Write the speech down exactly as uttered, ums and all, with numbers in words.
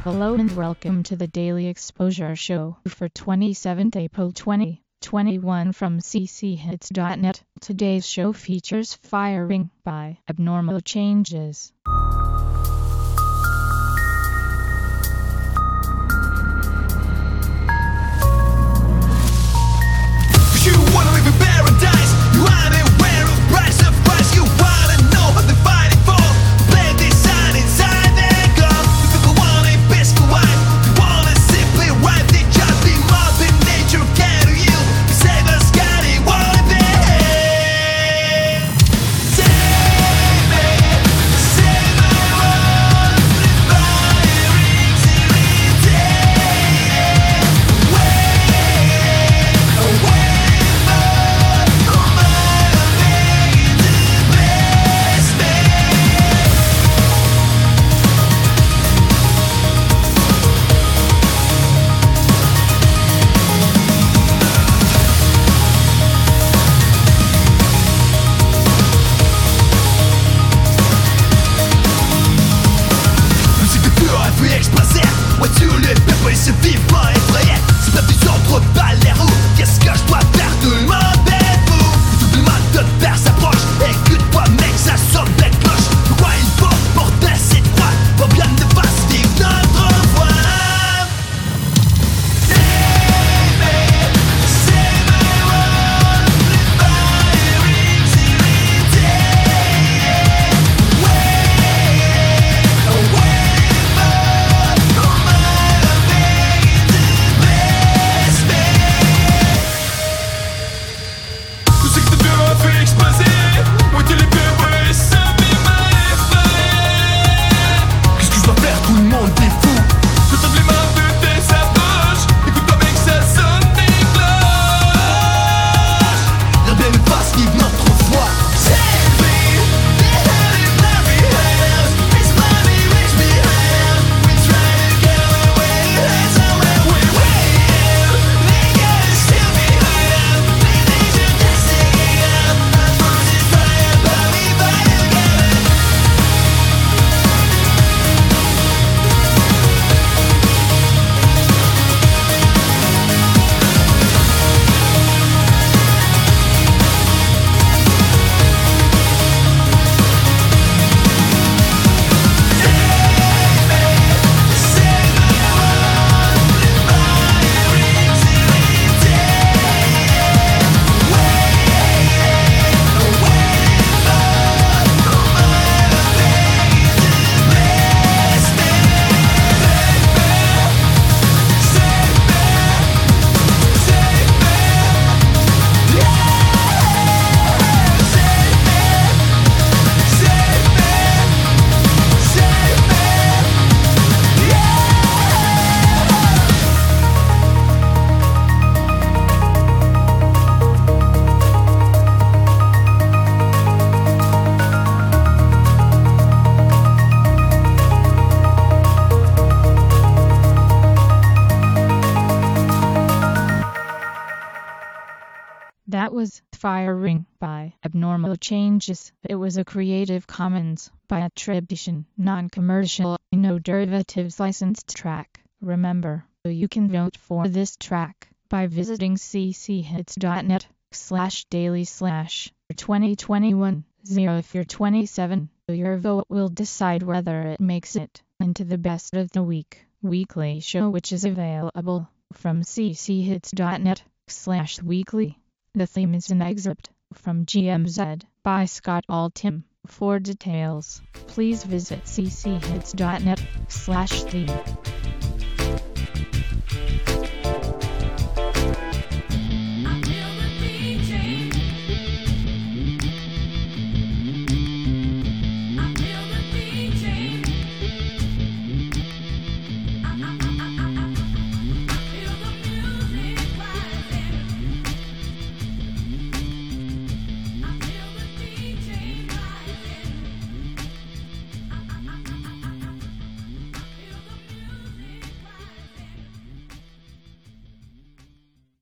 Hello and welcome to the Daily Exposure Show for twenty-seventh April twenty twenty-one from c c hits dot net. Today's show features Firing by Abnormal Changes. You wanna live in paradise, you aren't aware of price of price. You wanna know what they're fighting for. Play this sign inside their gun. If people want a peaceful life, you wanna simply ride the job. The mother nature can do you. Save us, got it, what they save me, save my world. The firings irritated. Away, away. Voiture les peuples et se vivre effrayé. C'est pas des ordres balles les roues. Qu'est-ce que je dois faire? Demandez-vous. Tout le monde de faire s'approche. Écoute-moi mec, ça sonne des cloches. Pourquoi il faut porter cette voix? Pour bien ne pas suivre notre voix. Save me, save my world. The firings irritated. Away, away. That was Firing by Abnormal Changes. It was a Creative Commons by attribution, non-commercial, no derivatives licensed track. Remember, you can vote for this track by visiting c c hits dot net slash daily slash twenty twenty-one zero. If you're twenty-seven, your vote will decide whether it makes it into the best of the week weekly show, which is available from c c hits dot net slash weekly. The theme is an excerpt from G M Z by Scott Altham. For details, please visit c c hits dot net slash theme.